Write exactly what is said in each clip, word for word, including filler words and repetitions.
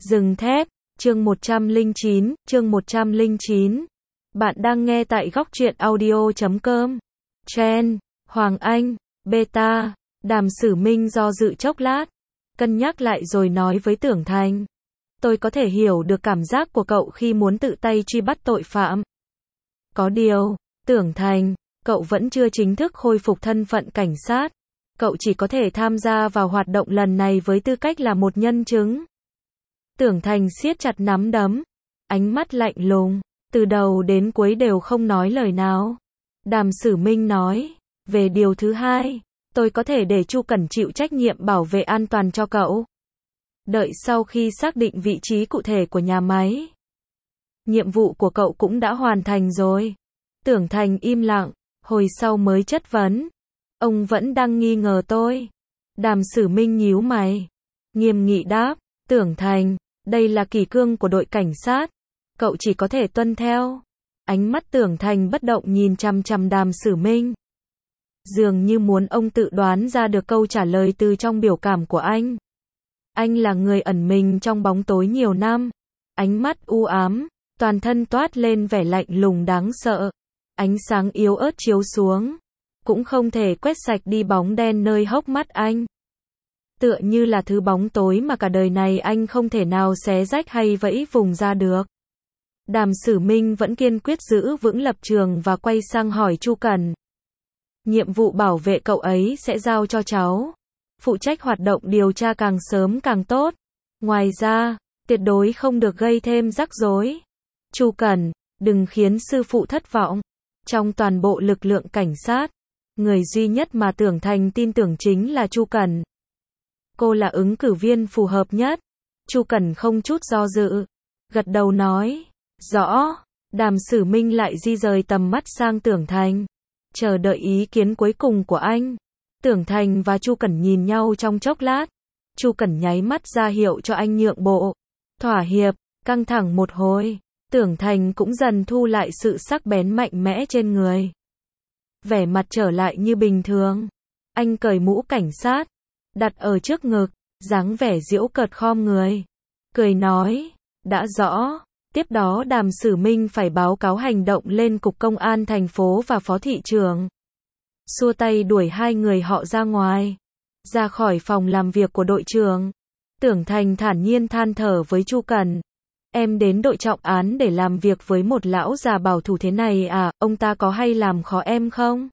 Rừng thép, chương một trăm lẻ chín, chương một trăm lẻ chín. Bạn đang nghe tại góc truyện audio chấm com. Chen, Hoàng Anh, Beta, Đàm Sử Minh do dự chốc lát, cân nhắc lại rồi nói với Tưởng Thành. Tôi có thể hiểu được cảm giác của cậu khi muốn tự tay truy bắt tội phạm. Có điều, Tưởng Thành, cậu vẫn chưa chính thức khôi phục thân phận cảnh sát. Cậu chỉ có thể tham gia vào hoạt động lần này với tư cách là một nhân chứng. Tưởng Thành siết chặt nắm đấm, ánh mắt lạnh lùng, từ đầu đến cuối đều không nói lời nào. Đàm Sử Minh nói, về điều thứ hai, tôi có thể để Chu Cẩn chịu trách nhiệm bảo vệ an toàn cho cậu. Đợi sau khi xác định vị trí cụ thể của nhà máy. Nhiệm vụ của cậu cũng đã hoàn thành rồi. Tưởng Thành im lặng, hồi sau mới chất vấn. Ông vẫn đang nghi ngờ tôi. Đàm Sử Minh nhíu mày, nghiêm nghị đáp, Tưởng Thành, đây là kỷ cương của đội cảnh sát. Cậu chỉ có thể tuân theo. Ánh mắt Tưởng Thành bất động nhìn chằm chằm Đàm Sử Minh. Dường như muốn ông tự đoán ra được câu trả lời từ trong biểu cảm của anh. Anh là người ẩn mình trong bóng tối nhiều năm. Ánh mắt u ám, toàn thân toát lên vẻ lạnh lùng đáng sợ. Ánh sáng yếu ớt chiếu xuống, cũng không thể quét sạch đi bóng đen nơi hốc mắt anh. Tựa như là thứ bóng tối mà cả đời này anh không thể nào xé rách hay vẫy vùng ra được. Đàm Sử Minh vẫn kiên quyết giữ vững lập trường và quay sang hỏi Chu Cẩn. Nhiệm vụ bảo vệ cậu ấy sẽ giao cho cháu. Phụ trách hoạt động điều tra càng sớm càng tốt. Ngoài ra, tuyệt đối không được gây thêm rắc rối. Chu Cẩn, đừng khiến sư phụ thất vọng. Trong toàn bộ lực lượng cảnh sát, người duy nhất mà Tưởng Thành tin tưởng chính là Chu Cẩn. Cô là ứng cử viên phù hợp nhất. Chu Cẩn không chút do dự, gật đầu nói, rõ. Đàm Sử Minh lại di rời tầm mắt sang Tưởng Thành, chờ đợi ý kiến cuối cùng của anh. Tưởng Thành và Chu Cẩn nhìn nhau trong chốc lát. Chu Cẩn nháy mắt ra hiệu cho anh nhượng bộ, thỏa hiệp. Căng thẳng một hồi, Tưởng Thành cũng dần thu lại sự sắc bén mạnh mẽ trên người. Vẻ mặt trở lại như bình thường. Anh cởi mũ cảnh sát, đặt ở trước ngực, dáng vẻ giễu cợt khom người, cười nói, đã rõ. Tiếp đó Đàm Sử Minh phải báo cáo hành động lên cục công an thành phố và phó thị trưởng. Xua tay đuổi hai người họ ra ngoài, ra khỏi phòng làm việc của đội trưởng. Tưởng Thành thản nhiên than thở với Chu Cẩn. Em đến đội trọng án để làm việc với một lão già bảo thủ thế này à, ông ta có hay làm khó em không?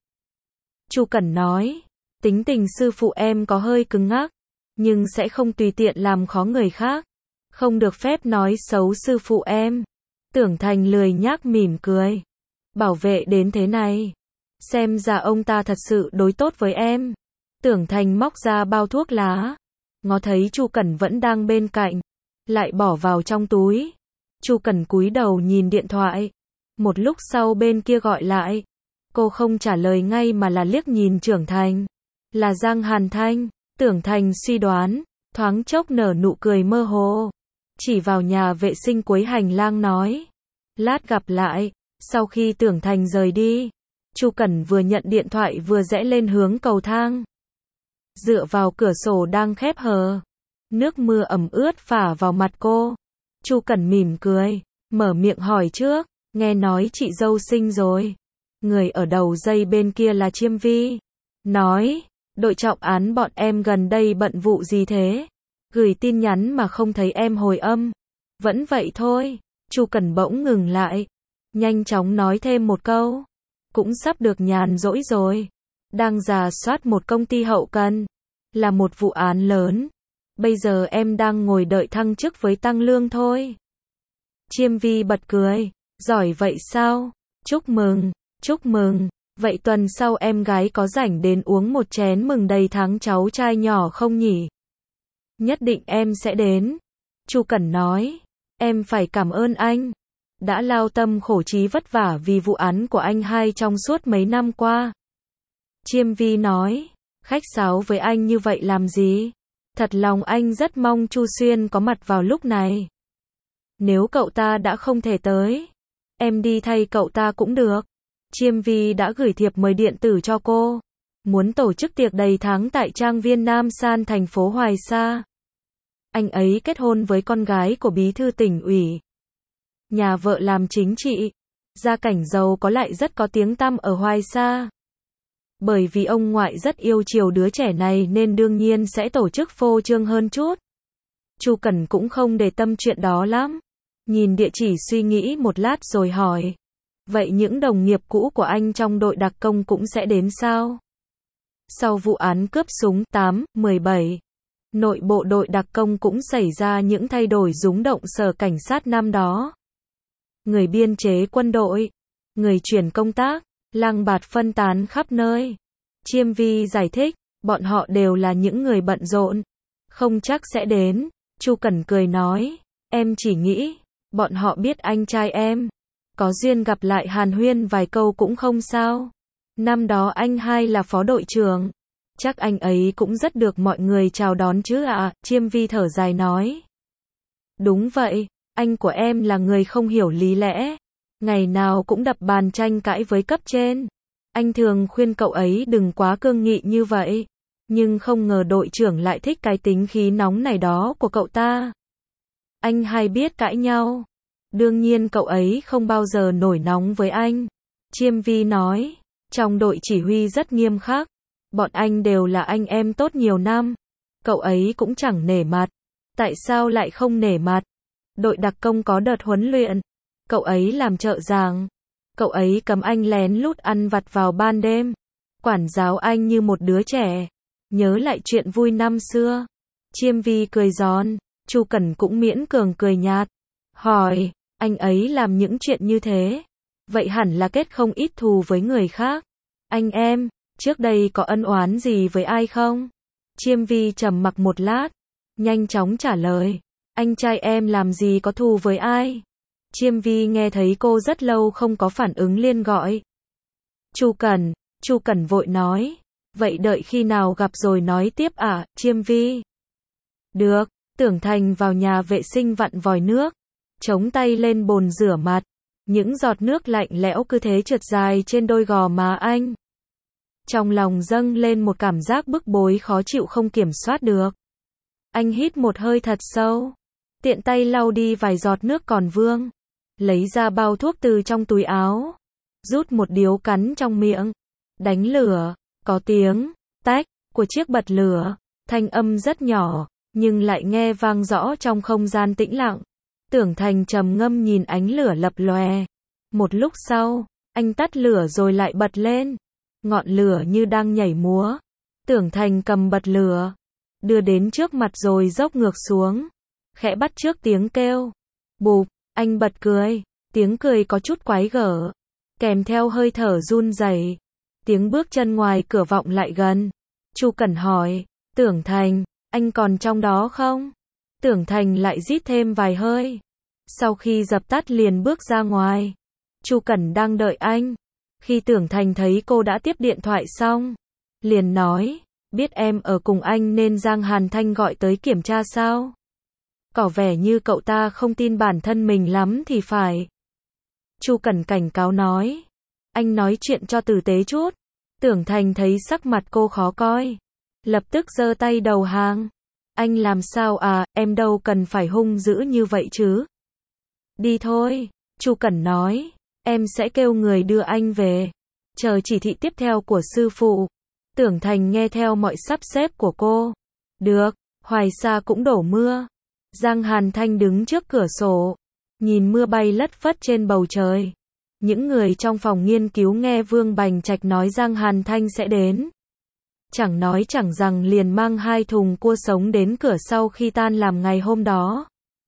Chu Cẩn nói, tính tình sư phụ em có hơi cứng ngắc, nhưng sẽ không tùy tiện làm khó người khác. Không được phép nói xấu sư phụ em. Tưởng Thành lười nhác mỉm cười. Bảo vệ đến thế này, xem ra ông ta thật sự đối tốt với em. Tưởng Thành móc ra bao thuốc lá, ngó thấy Chu Cẩn vẫn đang bên cạnh, lại bỏ vào trong túi. Chu Cẩn cúi đầu nhìn điện thoại. Một lúc sau bên kia gọi lại. Cô không trả lời ngay mà là liếc nhìn Tưởng Thành. Là Giang Hàn Thanh. Tưởng Thành suy đoán, thoáng chốc nở nụ cười mơ hồ, chỉ vào nhà vệ sinh cuối hành lang nói, lát gặp lại. Sau khi Tưởng Thành rời đi, Chu Cẩn vừa nhận điện thoại vừa rẽ lên hướng cầu thang. Dựa vào cửa sổ đang khép hờ, nước mưa ẩm ướt phả vào mặt cô. Chu Cẩn mỉm cười, mở miệng hỏi trước, nghe nói chị dâu sinh rồi. Người ở đầu dây bên kia là Chiêm Vi. Nói, đội trọng án bọn em gần đây bận vụ gì thế? Gửi tin nhắn mà không thấy em hồi âm. Vẫn vậy thôi. Chu Cẩn bỗng ngừng lại, nhanh chóng nói thêm một câu. Cũng sắp được nhàn rỗi rồi. Đang rà soát một công ty hậu cần. Là một vụ án lớn. Bây giờ em đang ngồi đợi thăng chức với tăng lương thôi. Chiêm Vi bật cười. Giỏi vậy sao? Chúc mừng, chúc mừng. Vậy tuần sau em gái có rảnh đến uống một chén mừng đầy tháng cháu trai nhỏ không nhỉ? Nhất định em sẽ đến. Chu Cẩn nói. Em phải cảm ơn anh. Đã lao tâm khổ trí vất vả vì vụ án của anh hai trong suốt mấy năm qua. Chiêm Vi nói. Khách sáo với anh như vậy làm gì? Thật lòng anh rất mong Chu Xuyên có mặt vào lúc này. Nếu cậu ta đã không thể tới, em đi thay cậu ta cũng được. Chiêm Vi đã gửi thiệp mời điện tử cho cô. Muốn tổ chức tiệc đầy tháng tại trang viên Nam San thành phố Hoài Sa. Anh ấy kết hôn với con gái của bí thư tỉnh ủy. Nhà vợ làm chính trị. Gia cảnh giàu có lại rất có tiếng tăm ở Hoài Sa. Bởi vì ông ngoại rất yêu chiều đứa trẻ này nên đương nhiên sẽ tổ chức phô trương hơn chút. Chu Cẩn cũng không để tâm chuyện đó lắm. Nhìn địa chỉ suy nghĩ một lát rồi hỏi. Vậy những đồng nghiệp cũ của anh trong đội đặc công cũng sẽ đến sao? Sau vụ án cướp súng tám mười bảy, nội bộ đội đặc công cũng xảy ra những thay đổi rúng động sở cảnh sát năm đó. Người biên chế quân đội, người chuyển công tác, lang bạt phân tán khắp nơi. Chiêm Vi giải thích, bọn họ đều là những người bận rộn, không chắc sẽ đến. Chu Cẩn cười nói, em chỉ nghĩ, bọn họ biết anh trai em, có duyên gặp lại hàn huyên vài câu cũng không sao. Năm đó anh hai là phó đội trưởng, chắc anh ấy cũng rất được mọi người chào đón chứ ạ. À? Chiêm Vi thở dài nói, đúng vậy, anh của em là người không hiểu lý lẽ, ngày nào cũng đập bàn tranh cãi với cấp trên. Anh thường khuyên cậu ấy đừng quá cương nghị như vậy, nhưng không ngờ đội trưởng lại thích cái tính khí nóng này đó của cậu ta. Anh hai biết cãi nhau, đương nhiên cậu ấy không bao giờ nổi nóng với anh. Chiêm Vi nói, trong đội chỉ huy rất nghiêm khắc, bọn anh đều là anh em tốt nhiều năm, cậu ấy cũng chẳng nể mặt. Tại sao lại không nể mặt? Đội đặc công có đợt huấn luyện, cậu ấy làm trợ giảng, cậu ấy cấm anh lén lút ăn vặt vào ban đêm, quản giáo anh như một đứa trẻ. Nhớ lại chuyện vui năm xưa. Chiêm Vi cười giòn, Chu Cẩn cũng miễn cường cười nhạt, hỏi, anh ấy làm những chuyện như thế, vậy hẳn là kết không ít thù với người khác. Anh em, trước đây có ân oán gì với ai không? Chiêm Vi trầm mặc một lát, nhanh chóng trả lời, anh trai em làm gì có thù với ai? Chiêm Vi nghe thấy cô rất lâu không có phản ứng liền gọi, Chu Cẩn. Chu Cẩn vội nói, vậy đợi khi nào gặp rồi nói tiếp ạ. À? Chiêm Vi, được. Tưởng Thành vào nhà vệ sinh vặn vòi nước, chống tay lên bồn rửa mặt, những giọt nước lạnh lẽo cứ thế trượt dài trên đôi gò má anh. Trong lòng dâng lên một cảm giác bức bối khó chịu không kiểm soát được. Anh hít một hơi thật sâu, tiện tay lau đi vài giọt nước còn vương, lấy ra bao thuốc từ trong túi áo, rút một điếu cắn trong miệng, đánh lửa, có tiếng tách của chiếc bật lửa, thanh âm rất nhỏ, nhưng lại nghe vang rõ trong không gian tĩnh lặng. Tưởng Thành trầm ngâm nhìn ánh lửa lập lòe. Một lúc sau, anh tắt lửa rồi lại bật lên. Ngọn lửa như đang nhảy múa. Tưởng Thành cầm bật lửa, đưa đến trước mặt rồi dốc ngược xuống, khẽ bắt chước tiếng kêu. Bụp, anh bật cười. Tiếng cười có chút quái gở, kèm theo hơi thở run rẩy. Tiếng bước chân ngoài cửa vọng lại gần. Chu Cẩn hỏi, Tưởng Thành, anh còn trong đó không? Tưởng Thành lại rít thêm vài hơi. Sau khi dập tắt liền bước ra ngoài. Chu Cẩn đang đợi anh. Khi Tưởng Thành thấy cô đã tiếp điện thoại xong, liền nói, biết em ở cùng anh nên Giang Hàn Thanh gọi tới kiểm tra sao? Có vẻ như cậu ta không tin bản thân mình lắm thì phải. Chu Cẩn cảnh cáo nói, anh nói chuyện cho tử tế chút. Tưởng Thành thấy sắc mặt cô khó coi, lập tức giơ tay đầu hàng. Anh làm sao à, em đâu cần phải hung dữ như vậy chứ. Đi thôi, Chu Cẩn nói, em sẽ kêu người đưa anh về. Chờ chỉ thị tiếp theo của sư phụ. Tưởng Thành nghe theo mọi sắp xếp của cô. Được, Hoài Sa cũng đổ mưa. Giang Hàn Thanh đứng trước cửa sổ, nhìn mưa bay lất phất trên bầu trời. Những người trong phòng nghiên cứu nghe Vương Bành Trạch nói Giang Hàn Thanh sẽ đến. Chẳng nói chẳng rằng liền mang hai thùng cua sống đến cửa sau khi tan làm ngày hôm đó.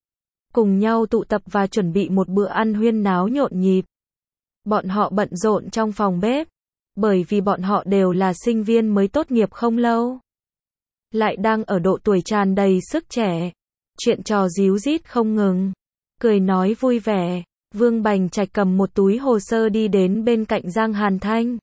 Cùng nhau tụ tập và chuẩn bị một bữa ăn huyên náo nhộn nhịp. Bọn họ bận rộn trong phòng bếp, bởi vì bọn họ đều là sinh viên mới tốt nghiệp không lâu. Lại đang ở độ tuổi tràn đầy sức trẻ. Chuyện trò díu dít không ngừng. Cười nói vui vẻ. Vương Bành Trạch cầm một túi hồ sơ đi đến bên cạnh Giang Hàn Thanh.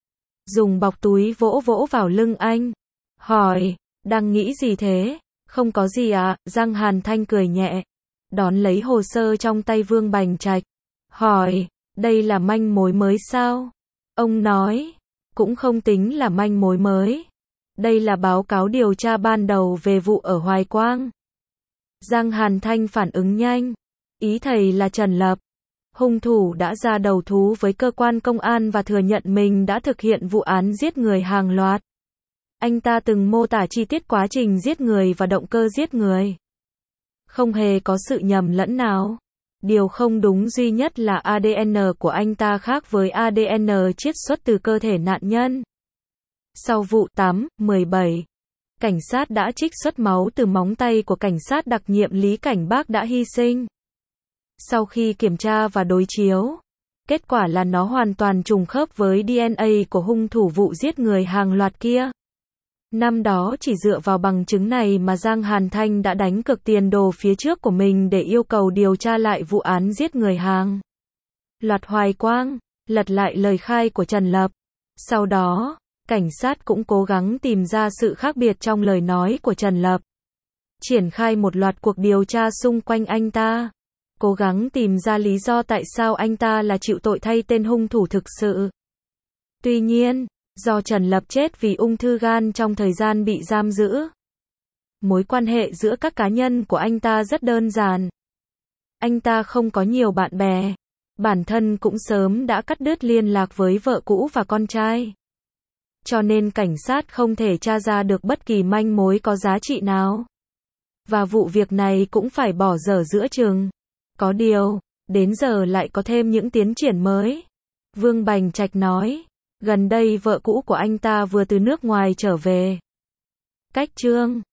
Dùng bọc túi vỗ vỗ vào lưng anh. Hỏi, đang nghĩ gì thế? Không có gì ạ, à? Giang Hàn Thanh cười nhẹ. Đón lấy hồ sơ trong tay Vương Bành Trạch. Hỏi, đây là manh mối mới sao? Ông nói, cũng không tính là manh mối mới. Đây là báo cáo điều tra ban đầu về vụ ở Hoài Quang. Giang Hàn Thanh phản ứng nhanh. Ý thầy là Trần Lập. Hung thủ đã ra đầu thú với cơ quan công an và thừa nhận mình đã thực hiện vụ án giết người hàng loạt. Anh ta từng mô tả chi tiết quá trình giết người và động cơ giết người. Không hề có sự nhầm lẫn nào. Điều không đúng duy nhất là a đê en của anh ta khác với a đê en chiết xuất từ cơ thể nạn nhân. Sau vụ tám mười bảy, cảnh sát đã trích xuất máu từ móng tay của cảnh sát đặc nhiệm Lý Cảnh Bác đã hy sinh. Sau khi kiểm tra và đối chiếu, kết quả là nó hoàn toàn trùng khớp với đê en a của hung thủ vụ giết người hàng loạt kia. Năm đó chỉ dựa vào bằng chứng này mà Giang Hàn Thanh đã đánh cược tiền đồ phía trước của mình để yêu cầu điều tra lại vụ án giết người hàng loạt Hoài Quang, lật lại lời khai của Trần Lập. Sau đó, cảnh sát cũng cố gắng tìm ra sự khác biệt trong lời nói của Trần Lập. Triển khai một loạt cuộc điều tra xung quanh anh ta. Cố gắng tìm ra lý do tại sao anh ta là chịu tội thay tên hung thủ thực sự. Tuy nhiên, do Trần Lập chết vì ung thư gan trong thời gian bị giam giữ, mối quan hệ giữa các cá nhân của anh ta rất đơn giản. Anh ta không có nhiều bạn bè. Bản thân cũng sớm đã cắt đứt liên lạc với vợ cũ và con trai. Cho nên cảnh sát không thể tra ra được bất kỳ manh mối có giá trị nào. Và vụ việc này cũng phải bỏ dở giữa chừng. Có điều, đến giờ lại có thêm những tiến triển mới. Vương Bành Trạch nói, gần đây vợ cũ của anh ta vừa từ nước ngoài trở về. Cách chương